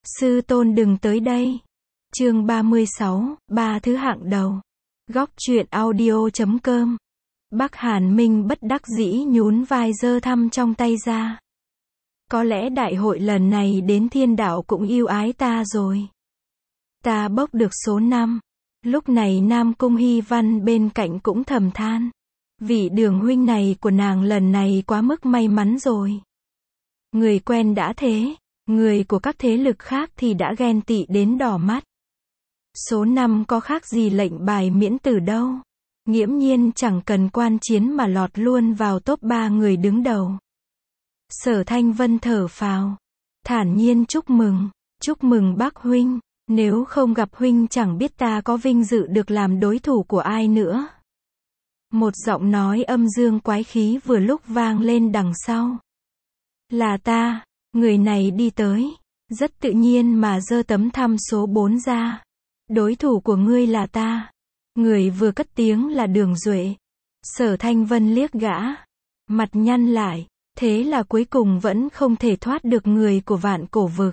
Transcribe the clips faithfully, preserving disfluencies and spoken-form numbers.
Sư tôn đừng tới đây. Chương ba mươi sáu, ba thứ hạng đầu. Góc truyện audio chấm com. Bắc Hàn Minh bất đắc dĩ nhún vai giơ thăm trong tay ra. Có lẽ đại hội lần này đến thiên đạo cũng yêu ái ta rồi. Ta bốc được số năm. Lúc này Nam Cung Hy Văn bên cạnh cũng thầm than. Vị đường huynh này của nàng lần này quá mức may mắn rồi. Người quen đã thế, người của các thế lực khác thì đã ghen tị đến đỏ mắt. Số năm có khác gì lệnh bài miễn tử đâu. Nghiễm nhiên chẳng cần quan chiến mà lọt luôn vào top ba người đứng đầu. Sở Thanh Vân thở phào, thản nhiên chúc mừng, chúc mừng bác huynh, nếu không gặp huynh chẳng biết ta có vinh dự được làm đối thủ của ai nữa. Một giọng nói âm dương quái khí vừa lúc vang lên đằng sau. Là ta, người này đi tới, rất tự nhiên mà giơ tấm thăm số bốn ra. Đối thủ của ngươi là ta. Người vừa cất tiếng là Đường Duệ. Sở Thanh Vân liếc gã, mặt nhăn lại, thế là cuối cùng vẫn không thể thoát được người của Vạn Cổ Vực.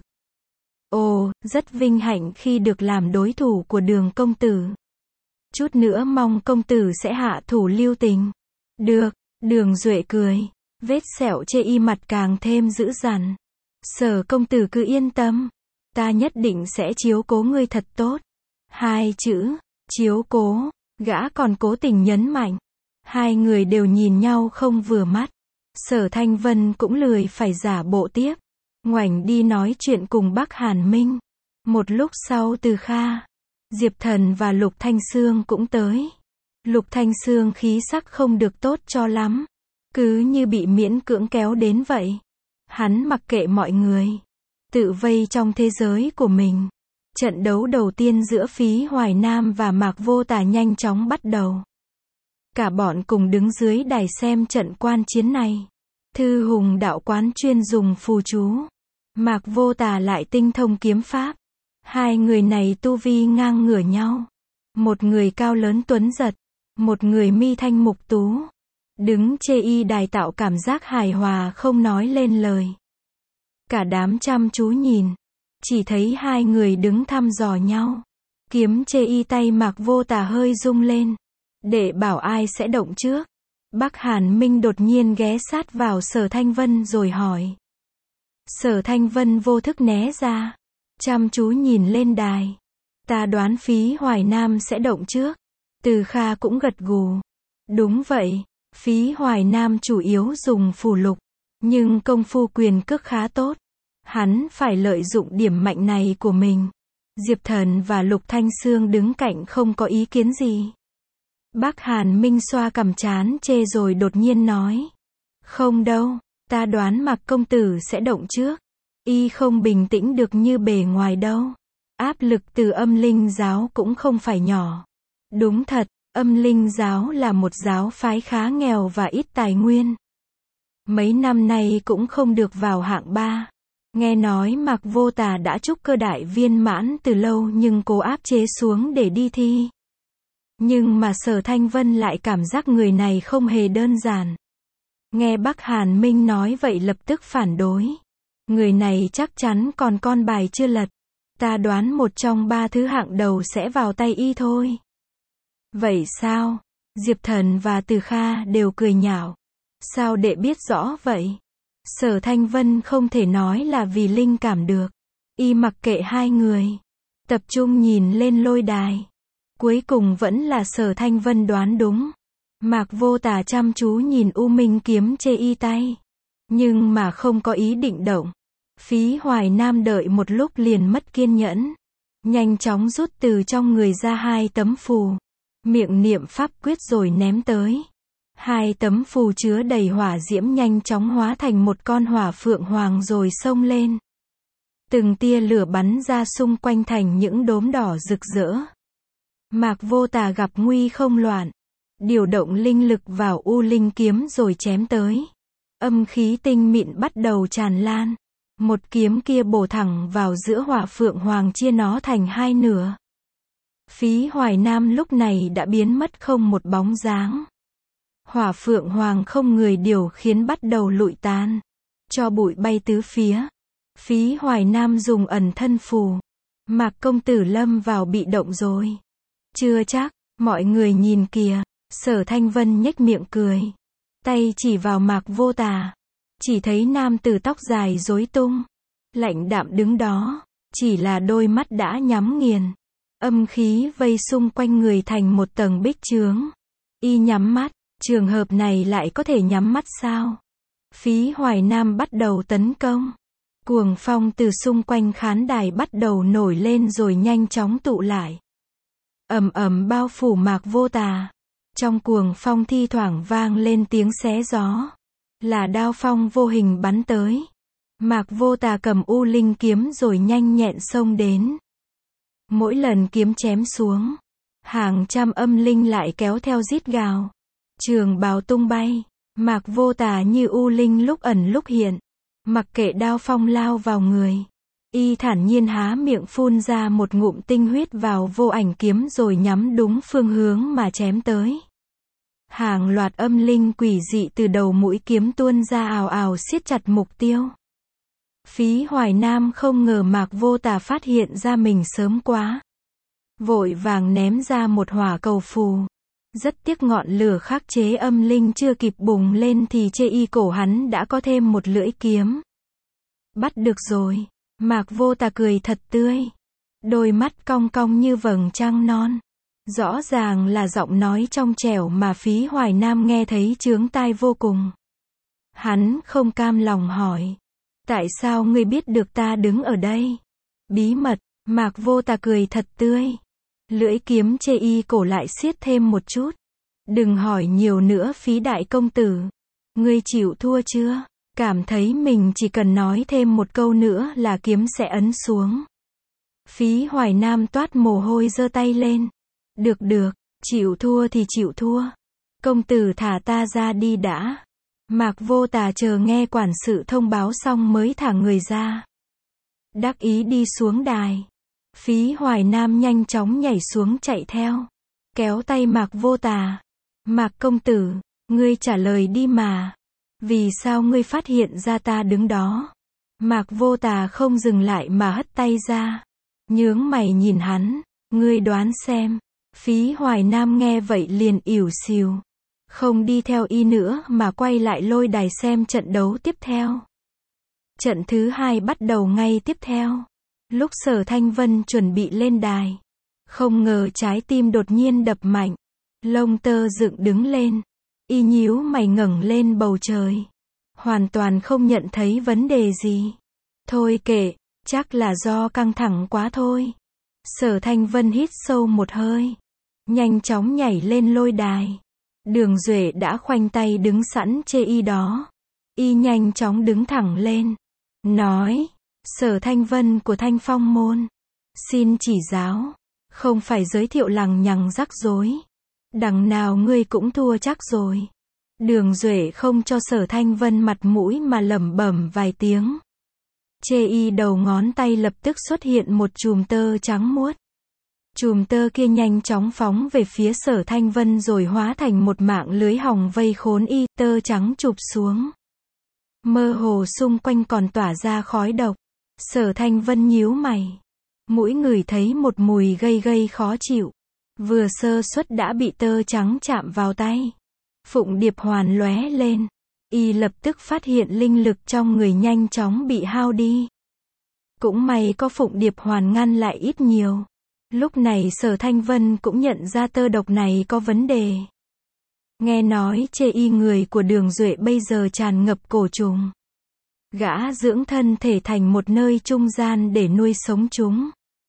Ồ, rất vinh hạnh khi được làm đối thủ của Đường công tử. Chút nữa mong công tử sẽ hạ thủ lưu tình. Được, Đường Duệ cười, vết sẹo chê y mặt càng thêm dữ dằn. Sở công tử cứ yên tâm, ta nhất định sẽ chiếu cố ngươi thật tốt. Hai chữ, chiếu cố, gã còn cố tình nhấn mạnh. Hai người đều nhìn nhau không vừa mắt. Sở Thanh Vân cũng lười phải giả bộ tiếp, ngoảnh đi nói chuyện cùng Bắc Hàn Minh. Một lúc sau Từ Kha, Diệp Thần và Lục Thanh Xương cũng tới. Lục Thanh Xương khí sắc không được tốt cho lắm, cứ như bị miễn cưỡng kéo đến vậy. Hắn mặc kệ mọi người, tự vây trong thế giới của mình. Trận đấu đầu tiên giữa Phí Hoài Nam và Mạc Vô Tà nhanh chóng bắt đầu. Cả bọn cùng đứng dưới đài xem trận quan chiến này. Thư Hùng đạo quán chuyên dùng phù chú. Mạc Vô Tà lại tinh thông kiếm pháp. Hai người này tu vi ngang ngửa nhau. Một người cao lớn tuấn giật, một người mi thanh mục tú. Đứng chê y đài tạo cảm giác hài hòa không nói lên lời. Cả đám chăm chú nhìn, chỉ thấy hai người đứng thăm dò nhau. Kiếm chê y tay Mạc Vô Tà hơi rung lên, để bảo ai sẽ động trước. Bắc Hàn Minh đột nhiên ghé sát vào Sở Thanh Vân rồi hỏi. Sở Thanh Vân vô thức né ra, chăm chú nhìn lên đài. Ta đoán Phí Hoài Nam sẽ động trước. Từ Kha cũng gật gù. Đúng vậy, Phí Hoài Nam chủ yếu dùng phù lục, nhưng công phu quyền cước khá tốt. Hắn phải lợi dụng điểm mạnh này của mình. Diệp Thần và Lục Thanh Xương đứng cạnh không có ý kiến gì. Bắc Hàn Minh xoa cằm chán chê rồi đột nhiên nói. Không đâu, ta đoán Mạc công tử sẽ động trước. Y không bình tĩnh được như bề ngoài đâu. Áp lực từ Âm Linh giáo cũng không phải nhỏ. Đúng thật, Âm Linh giáo là một giáo phái khá nghèo và ít tài nguyên. Mấy năm nay cũng không được vào hạng ba. Nghe nói Mạc Vô Tà đã trúc cơ đại viên mãn từ lâu nhưng cố áp chế xuống để đi thi. Nhưng mà Sở Thanh Vân lại cảm giác người này không hề đơn giản. Nghe Bắc Hàn Minh nói vậy lập tức phản đối. Người này chắc chắn còn con bài chưa lật. Ta đoán một trong ba thứ hạng đầu sẽ vào tay y thôi. Vậy sao? Diệp Thần và Từ Kha đều cười nhạo. Sao đệ biết rõ vậy? Sở Thanh Vân không thể nói là vì linh cảm được. Y mặc kệ hai người, tập trung nhìn lên lôi đài. Cuối cùng vẫn là Sở Thanh Vân đoán đúng. Mạc Vô Tà chăm chú nhìn U Minh kiếm chê y tay, nhưng mà không có ý định động. Phí Hoài Nam đợi một lúc liền mất kiên nhẫn, nhanh chóng rút từ trong người ra hai tấm phù, miệng niệm pháp quyết rồi ném tới. Hai tấm phù chứa đầy hỏa diễm nhanh chóng hóa thành một con hỏa phượng hoàng rồi xông lên. Từng tia lửa bắn ra xung quanh thành những đốm đỏ rực rỡ. Mạc Vô Tà gặp nguy không loạn, điều động linh lực vào U Linh kiếm rồi chém tới. Âm khí tinh mịn bắt đầu tràn lan. Một kiếm kia bổ thẳng vào giữa hỏa phượng hoàng chia nó thành hai nửa. Phí Hoài Nam lúc này đã biến mất không một bóng dáng. Hỏa phượng hoàng không người điều khiến bắt đầu lụi tàn, cho bụi bay tứ phía. Phí Hoài Nam dùng ẩn thân phù. Mạc công tử lâm vào bị động rồi. Chưa chắc, mọi người nhìn kìa. Sở Thanh Vân nhếch miệng cười. Tay chỉ vào Mạc Vô Tà. Chỉ thấy nam tử tóc dài rối tung. Lạnh đạm đứng đó. Chỉ là đôi mắt đã nhắm nghiền. Âm khí vây xung quanh người thành một tầng bích chướng. Y nhắm mắt. Trường hợp này lại có thể nhắm mắt sao? Phí Hoài Nam bắt đầu tấn công. Cuồng phong từ xung quanh khán đài bắt đầu nổi lên rồi nhanh chóng tụ lại. Ầm ầm bao phủ Mạc Vô Tà. Trong cuồng phong thi thoảng vang lên tiếng xé gió. Là đao phong vô hình bắn tới. Mạc Vô Tà cầm U Linh kiếm rồi nhanh nhẹn xông đến. Mỗi lần kiếm chém xuống, hàng trăm âm linh lại kéo theo rít gào. Trường bào tung bay, Mạc Vô Tà như U Linh lúc ẩn lúc hiện. Mặc kệ đao phong lao vào người. Y thản nhiên há miệng phun ra một ngụm tinh huyết vào vô ảnh kiếm rồi nhắm đúng phương hướng mà chém tới. Hàng loạt âm linh quỷ dị từ đầu mũi kiếm tuôn ra ào ào siết chặt mục tiêu. Phí Hoài Nam không ngờ Mạc Vô Tà phát hiện ra mình sớm quá. Vội vàng ném ra một hỏa cầu phù. Rất tiếc ngọn lửa khắc chế âm linh chưa kịp bùng lên thì chê y cổ hắn đã có thêm một lưỡi kiếm. Bắt được rồi. Mạc Vô Tà cười thật tươi. Đôi mắt cong cong như vầng trăng non. Rõ ràng là giọng nói trong trẻo mà Phí Hoài Nam nghe thấy chướng tai vô cùng. Hắn không cam lòng hỏi. Tại sao ngươi biết được ta đứng ở đây? Bí mật. Mạc Vô Tà cười thật tươi. Lưỡi kiếm chê y cổ lại siết thêm một chút. Đừng hỏi nhiều nữa Phí đại công tử. Ngươi chịu thua chưa? Cảm thấy mình chỉ cần nói thêm một câu nữa là kiếm sẽ ấn xuống. Phí Hoài Nam toát mồ hôi giơ tay lên. Được được, chịu thua thì chịu thua. Công tử thả ta ra đi đã. Mạc Vô Tà chờ nghe quản sự thông báo xong mới thả người ra. Đắc ý đi xuống đài. Phí Hoài Nam nhanh chóng nhảy xuống chạy theo. Kéo tay Mạc Vô Tà. Mạc công tử, ngươi trả lời đi mà. Vì sao ngươi phát hiện ra ta đứng đó? Mạc Vô Tà không dừng lại mà hất tay ra. Nhướng mày nhìn hắn. Ngươi đoán xem. Phí Hoài Nam nghe vậy liền ỉu xìu. Không đi theo y nữa mà quay lại lôi đài xem trận đấu tiếp theo. Trận thứ hai bắt đầu ngay tiếp theo. Lúc Sở Thanh Vân chuẩn bị lên đài. Không ngờ trái tim đột nhiên đập mạnh. Lông tơ dựng đứng lên. Y nhíu mày ngẩng lên bầu trời. Hoàn toàn không nhận thấy vấn đề gì. Thôi kệ, chắc là do căng thẳng quá thôi. Sở Thanh Vân hít sâu một hơi. Nhanh chóng nhảy lên lôi đài. Đường Duệ đã khoanh tay đứng sẵn chê y đó. Y nhanh chóng đứng thẳng lên. Nói, Sở Thanh Vân của Thanh Phong môn. Xin chỉ giáo. Không phải giới thiệu lằng nhằng rắc rối. Đằng nào ngươi cũng thua chắc rồi. Đường Duệ không cho Sở Thanh Vân mặt mũi mà lẩm bẩm vài tiếng. Chê y đầu ngón tay lập tức xuất hiện một chùm tơ trắng muốt. Chùm tơ kia nhanh chóng phóng về phía Sở Thanh Vân rồi hóa thành một mạng lưới hòng vây khốn y, tơ trắng chụp xuống. Mơ hồ xung quanh còn tỏa ra khói độc. Sở Thanh Vân nhíu mày. Mũi ngửi thấy một mùi gây gây khó chịu. Vừa sơ suất đã bị tơ trắng chạm vào tay. Phụng Điệp Hoàn lóe lên. Y lập tức phát hiện linh lực trong người nhanh chóng bị hao đi. Cũng may có Phụng Điệp Hoàn ngăn lại ít nhiều. Lúc này Sở Thanh Vân cũng nhận ra tơ độc này có vấn đề. Nghe nói chê y người của Đường Duệ bây giờ tràn ngập cổ trùng. Gã dưỡng thân thể thành một nơi trung gian để nuôi sống chúng.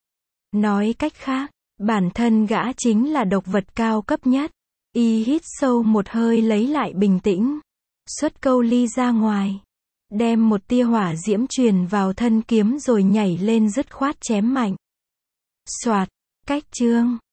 Nói cách khác, bản thân gã chính là độc vật cao cấp nhất. Y hít sâu một hơi lấy lại bình tĩnh. Xuất câu ly ra ngoài. Đem một tia hỏa diễm truyền vào thân kiếm rồi nhảy lên dứt khoát chém mạnh. Soạt, cách chương.